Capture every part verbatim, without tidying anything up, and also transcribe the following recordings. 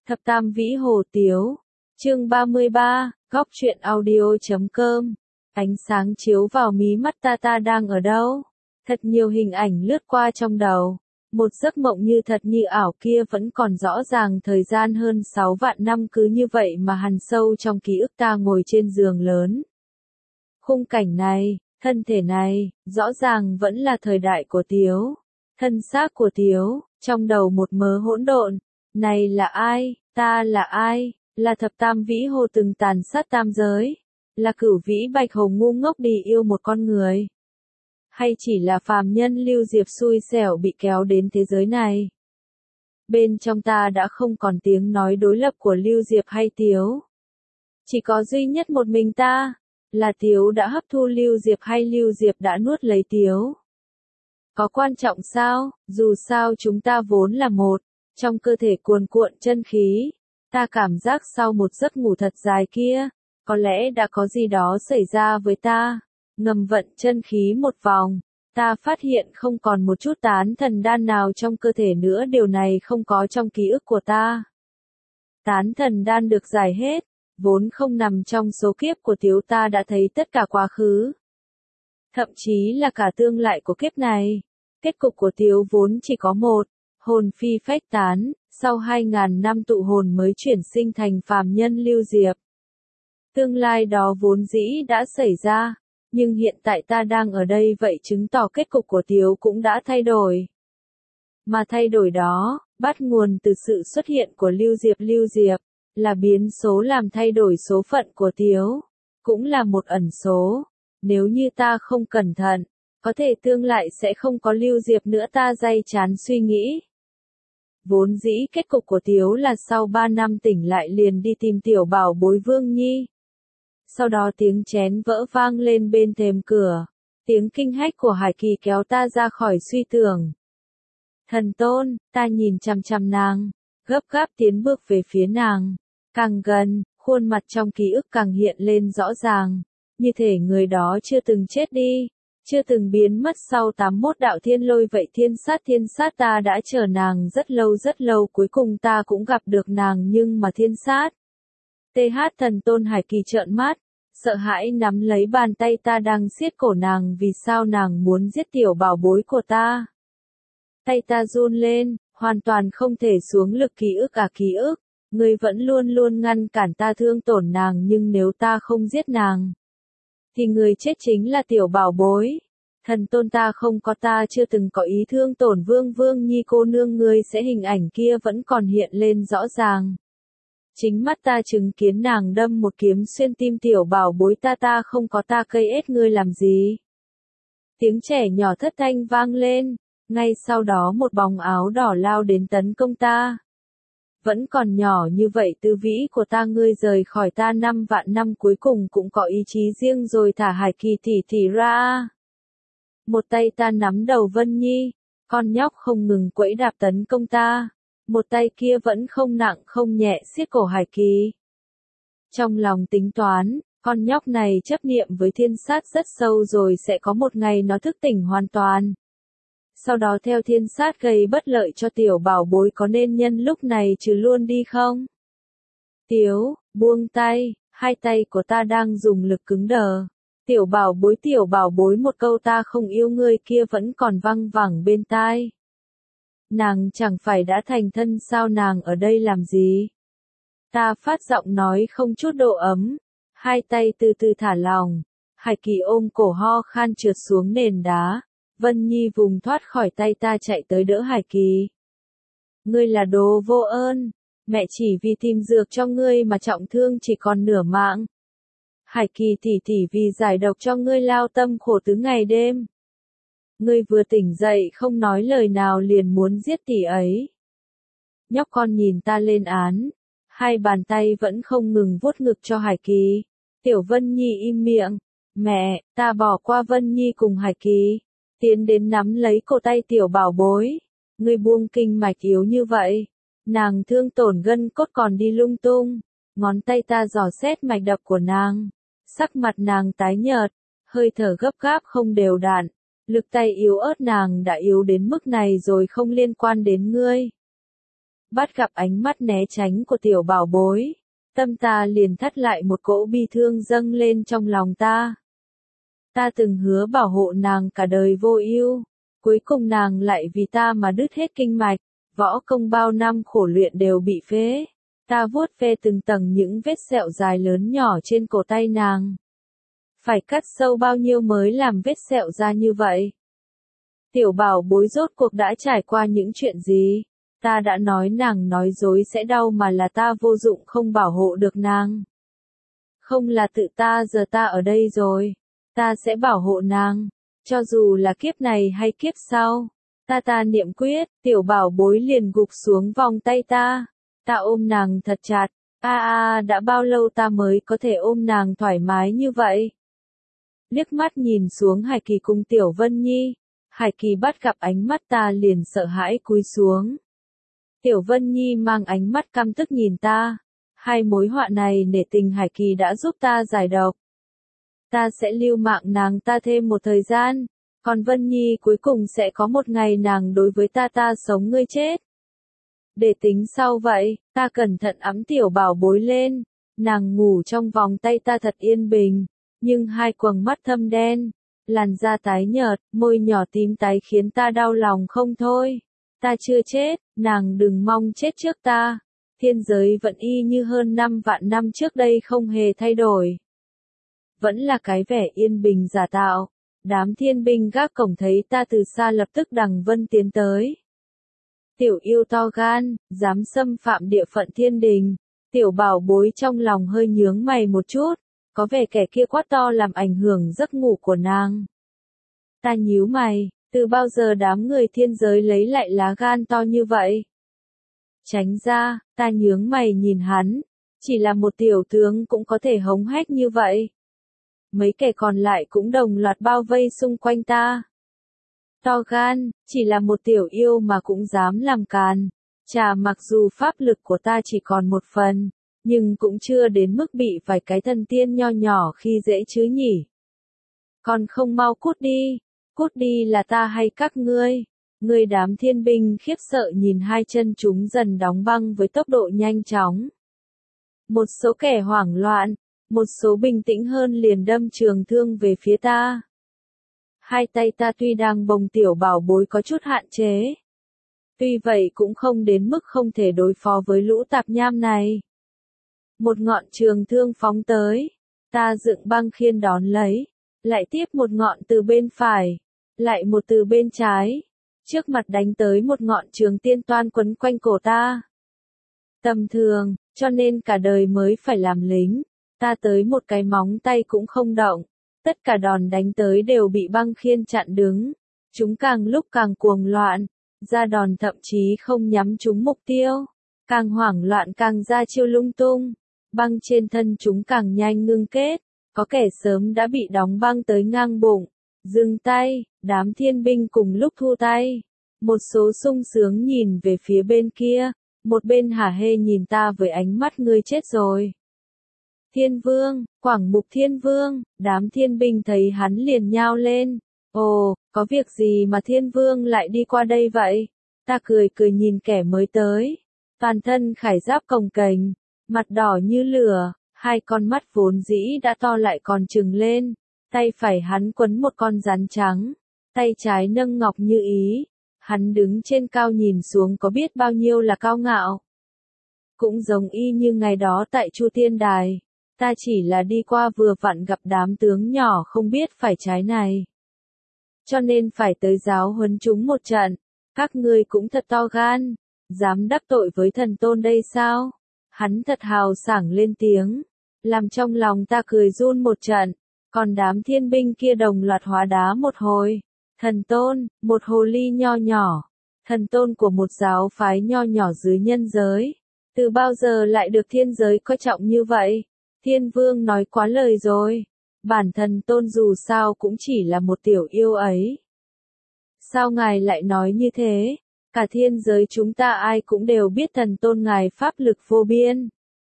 Thập Tam Vĩ Hồ Tiếu, chương ba mươi ba, góc truyện audio.com. Ánh sáng chiếu vào mí mắt ta ta đang ở đâu? Thật nhiều hình ảnh lướt qua trong đầu. Một giấc mộng như thật như ảo kia vẫn còn rõ ràng, thời gian hơn sáu vạn năm cứ như vậy mà hằn sâu trong ký ức ta, ngồi trên giường lớn. Khung cảnh này, thân thể này, rõ ràng vẫn là thời đại của Tiếu. Thân xác của Tiếu, trong đầu một mớ hỗn độn. Này là ai? Ta là ai? Là Thập Tam Vĩ Hồ từng tàn sát tam giới? Là Cửu Vĩ Bạch Hồ ngu ngốc đi yêu một con người? Hay chỉ là phàm nhân Lưu Diệp xui xẻo bị kéo đến thế giới này? Bên trong ta đã không còn tiếng nói đối lập của Lưu Diệp hay Tiếu. Chỉ có duy nhất một mình ta. Là Tiếu đã hấp thu Lưu Diệp hay Lưu Diệp đã nuốt lấy Tiếu? Có quan trọng sao? Dù sao chúng ta vốn là một. Trong cơ thể cuồn cuộn chân khí, ta cảm giác sau một giấc ngủ thật dài kia, có lẽ đã có gì đó xảy ra với ta. Ngầm vận chân khí một vòng, ta phát hiện không còn một chút tán thần đan nào trong cơ thể nữa, điều này không có trong ký ức của ta. Tán thần đan được giải hết, vốn không nằm trong số kiếp của Tiếu, ta đã thấy tất cả quá khứ. Thậm chí là cả tương lai của kiếp này. Kết cục của Tiếu vốn chỉ có một. Hồn phi phách tán, sau hai ngàn năm tụ hồn mới chuyển sinh thành phàm nhân Lưu Diệp. Tương lai đó vốn dĩ đã xảy ra, nhưng hiện tại ta đang ở đây, vậy chứng tỏ kết cục của Tiếu cũng đã thay đổi. Mà thay đổi đó, bắt nguồn từ sự xuất hiện của Lưu Diệp. Lưu Diệp là biến số làm thay đổi số phận của Tiếu, cũng là một ẩn số. Nếu như ta không cẩn thận, có thể tương lai sẽ không có Lưu Diệp nữa, ta day chán suy nghĩ. Vốn dĩ kết cục của Tiếu là sau ba năm tỉnh lại liền đi tìm tiểu bảo bối Vương Nhi. Sau đó tiếng chén vỡ vang lên bên thềm cửa. Tiếng kinh hách của Hải Kỳ kéo ta ra khỏi suy tưởng. Thần Tôn, ta nhìn chằm chằm nàng, gấp gáp tiến bước về phía nàng. Càng gần, khuôn mặt trong ký ức càng hiện lên rõ ràng. Như thể người đó chưa từng chết đi, chưa từng biến mất sau tám mươi mốt đạo thiên lôi vậy. Thiên sát thiên sát, ta đã chờ nàng rất lâu rất lâu, cuối cùng ta cũng gặp được nàng, nhưng mà thiên sát. Th Thần Tôn. Hải Kỳ trợn mắt, sợ hãi nắm lấy bàn tay ta đang siết cổ nàng. Vì sao nàng muốn giết tiểu bảo bối của ta? Tay ta run lên, hoàn toàn không thể xuống lực. Ký ức à ký ức, ngươi vẫn luôn luôn ngăn cản ta thương tổn nàng, nhưng nếu ta không giết nàng, thì người chết chính là tiểu bảo bối. Thần Tôn, ta không có, ta chưa từng có ý thương tổn Vương Vương Nhi cô nương. Ngươi sẽ hình ảnh kia vẫn còn hiện lên rõ ràng. Chính mắt ta chứng kiến nàng đâm một kiếm xuyên tim tiểu bảo bối ta. Ta không có, ta cây ết ngươi làm gì? Tiếng trẻ nhỏ thất thanh vang lên. Ngay sau đó một bóng áo đỏ lao đến tấn công ta. Vẫn còn nhỏ như vậy Tư Vĩ của ta, ngươi rời khỏi ta năm vạn năm cuối cùng cũng có ý chí riêng rồi, thả Hải Kỳ tỷ tỷ ra. Một tay ta nắm đầu Vân Nhi, con nhóc không ngừng quẫy đạp tấn công ta. Một tay kia vẫn không nặng không nhẹ siết cổ Hải Kỳ. Trong lòng tính toán, con nhóc này chấp niệm với thiên sát rất sâu rồi, sẽ có một ngày nó thức tỉnh hoàn toàn. Sau đó theo thiên sát gây bất lợi cho tiểu bảo bối, có nên nhân lúc này trừ luôn đi không? Tiếu, buông tay, hai tay của ta đang dùng lực cứng đờ. Tiểu bảo bối, tiểu bảo bối, một câu ta không yêu ngươi kia vẫn còn văng vẳng bên tai. Nàng chẳng phải đã thành thân sao, nàng ở đây làm gì? Ta phát giọng nói không chút độ ấm. Hai tay từ từ thả lỏng. Hải Kỳ ôm cổ ho khan trượt xuống nền đá. Vân Nhi vùng thoát khỏi tay ta chạy tới đỡ Hải Kỳ. Ngươi là đồ vô ơn, mẹ chỉ vì tìm dược cho ngươi mà trọng thương chỉ còn nửa mạng. Hải Kỳ tỷ tỷ vì giải độc cho ngươi lao tâm khổ tứ ngày đêm. Ngươi vừa tỉnh dậy không nói lời nào liền muốn giết tỷ ấy. Nhóc con nhìn ta lên án, hai bàn tay vẫn không ngừng vuốt ngực cho Hải Kỳ. Tiểu Vân Nhi im miệng. Mẹ, ta bỏ qua Vân Nhi cùng Hải Kỳ, tiến đến nắm lấy cổ tay tiểu bảo bối. Ngươi buông kinh mạch yếu như vậy, nàng thương tổn gân cốt còn đi lung tung. Ngón tay ta dò xét mạch đập của nàng, sắc mặt nàng tái nhợt, hơi thở gấp gáp không đều đặn. Lực tay yếu ớt nàng đã yếu đến mức này rồi, không liên quan đến ngươi. bắt gặp ánh mắt né tránh của tiểu bảo bối. Tâm ta liền thắt lại một cỗ bi thương dâng lên trong lòng ta. Ta từng hứa bảo hộ nàng cả đời vô ưu, cuối cùng nàng lại vì ta mà đứt hết kinh mạch, võ công bao năm khổ luyện đều bị phế. Ta vuốt ve từng tầng những vết sẹo dài lớn nhỏ trên cổ tay nàng. Phải cắt sâu bao nhiêu mới làm vết sẹo ra như vậy? Tiểu bảo bối rốt cuộc đã trải qua những chuyện gì? Ta đã nói nàng nói dối sẽ đau mà là ta vô dụng không bảo hộ được nàng. Không là tự ta, giờ ta ở đây rồi. Ta sẽ bảo hộ nàng, cho dù là kiếp này hay kiếp sau. Ta ta niệm quyết, tiểu bảo bối liền gục xuống vòng tay ta. Ta ôm nàng thật chặt. A a, đã bao lâu ta mới có thể ôm nàng thoải mái như vậy? Liếc mắt nhìn xuống Hải Kỳ cùng Tiểu Vân Nhi. Hải Kỳ bắt gặp ánh mắt ta liền sợ hãi cúi xuống. Tiểu Vân Nhi mang ánh mắt căm tức nhìn ta. Hai mối họa này nể tình Hải Kỳ đã giúp ta giải độc. Ta sẽ lưu mạng nàng ta thêm một thời gian. Còn Vân Nhi cuối cùng sẽ có một ngày nàng đối với ta ta sống ngươi chết. Để tính sau vậy, ta cẩn thận ẵm tiểu bảo bối lên. Nàng ngủ trong vòng tay ta thật yên bình. Nhưng hai quầng mắt thâm đen, làn da tái nhợt, môi nhỏ tím tái khiến ta đau lòng không thôi. Ta chưa chết, nàng đừng mong chết trước ta. Thiên giới vẫn y như hơn năm vạn năm trước đây không hề thay đổi. Vẫn là cái vẻ yên bình giả tạo. Đám thiên binh gác cổng thấy ta từ xa lập tức đằng vân tiến tới. Tiểu yêu to gan, dám xâm phạm địa phận thiên đình. Tiểu bảo bối trong lòng hơi nhướng mày một chút. Có vẻ kẻ kia quát to làm ảnh hưởng giấc ngủ của nàng. Ta nhíu mày, từ bao giờ đám người thiên giới lấy lại lá gan to như vậy? Tránh ra, ta nhướng mày nhìn hắn. Chỉ là một tiểu tướng cũng có thể hống hách như vậy. Mấy kẻ còn lại cũng đồng loạt bao vây xung quanh ta. To gan, chỉ là một tiểu yêu mà cũng dám làm càn. Chà, mặc dù pháp lực của ta chỉ còn một phần, nhưng cũng chưa đến mức bị vài cái thần tiên nho nhỏ khi dễ chứ nhỉ. Còn không mau cút đi, cút đi là ta hay các ngươi. Ngươi đám thiên binh khiếp sợ nhìn hai chân chúng dần đóng băng với tốc độ nhanh chóng. Một số kẻ hoảng loạn, một số bình tĩnh hơn liền đâm trường thương về phía ta. Hai tay ta tuy đang bồng tiểu bảo bối có chút hạn chế. Tuy vậy cũng không đến mức không thể đối phó với lũ tạp nham này. Một ngọn trường thương phóng tới. Ta dựng băng khiên đón lấy. Lại tiếp một ngọn từ bên phải. Lại một từ bên trái. Trước mặt đánh tới một ngọn trường tiên toan quấn quanh cổ ta. Tầm thường, cho nên cả đời mới phải làm lính. Ta tới một cái móng tay cũng không động. Tất cả đòn đánh tới đều bị băng khiên chặn đứng. Chúng càng lúc càng cuồng loạn. Ra đòn thậm chí không nhắm trúng mục tiêu. Càng hoảng loạn càng ra chiêu lung tung. Băng trên thân chúng càng nhanh ngưng kết. Có kẻ sớm đã bị đóng băng tới ngang bụng. Dừng tay, đám thiên binh cùng lúc thu tay. Một số sung sướng nhìn về phía bên kia. Một bên hả hê nhìn ta với ánh mắt ngươi chết rồi. Thiên vương, Quảng Mục Thiên Vương, đám thiên binh thấy hắn liền nhao lên. Ồ, có việc gì mà thiên vương lại đi qua đây vậy? Ta cười cười nhìn kẻ mới tới. Toàn thân khải giáp cồng kềnh, mặt đỏ như lửa, hai con mắt vốn dĩ đã to lại còn trừng lên. Tay phải hắn quấn một con rắn trắng, tay trái nâng ngọc như ý. Hắn đứng trên cao nhìn xuống có biết bao nhiêu là cao ngạo. Cũng giống y như ngày đó tại Chu Tiên Đài. Ta chỉ là đi qua vừa vặn gặp đám tướng nhỏ không biết phải trái này. Cho nên phải tới giáo huấn chúng một trận. Các ngươi cũng thật to gan. Dám đắc tội với thần tôn đây sao? Hắn thật hào sảng lên tiếng. Làm trong lòng ta cười run một trận. Còn đám thiên binh kia đồng loạt hóa đá một hồi. Thần tôn, một hồ ly nho nhỏ. Thần tôn của một giáo phái nho nhỏ dưới nhân giới. Từ bao giờ lại được thiên giới coi trọng như vậy? Thiên vương nói quá lời rồi. Bản thần tôn dù sao cũng chỉ là một tiểu yêu ấy. Sao ngài lại nói như thế? Cả thiên giới chúng ta ai cũng đều biết thần tôn ngài pháp lực vô biên.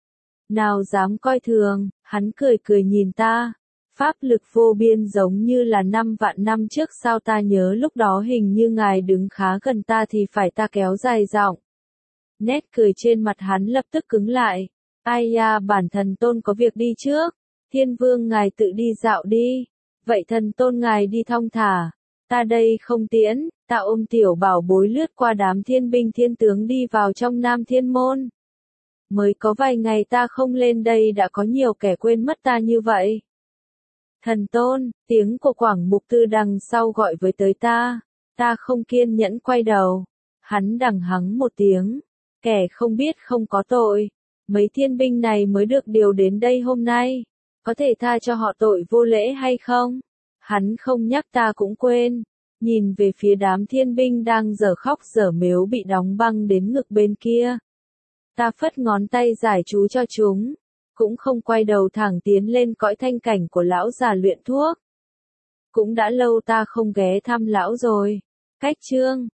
Nào dám coi thường, hắn cười cười nhìn ta. Pháp lực vô biên giống như là năm vạn năm trước sao ta nhớ lúc đó hình như ngài đứng khá gần ta thì phải ta kéo dài giọng. Nét cười trên mặt hắn lập tức cứng lại. Ai da, bản thần tôn có việc đi trước. Thiên vương ngài tự đi dạo đi. Vậy thần tôn ngài đi thong thả. Ta đây không tiễn. Ta ôm tiểu bảo bối lướt qua đám thiên binh thiên tướng đi vào trong Nam Thiên Môn. Mới có vài ngày ta không lên đây đã có nhiều kẻ quên mất ta như vậy. Thần tôn, tiếng của Quảng Mục Tư đằng sau gọi với tới ta. Ta không kiên nhẫn quay đầu. Hắn đằng hắng một tiếng. Kẻ không biết không có tội. Mấy thiên binh này mới được điều đến đây hôm nay. Có thể tha cho họ tội vô lễ hay không? Hắn không nhắc ta cũng quên. Nhìn về phía đám thiên binh đang dở khóc dở mếu bị đóng băng đến ngực bên kia. Ta phất ngón tay giải chú cho chúng. Cũng không quay đầu thẳng tiến lên cõi thanh cảnh của lão già luyện thuốc. Cũng đã lâu ta không ghé thăm lão rồi. Cách chương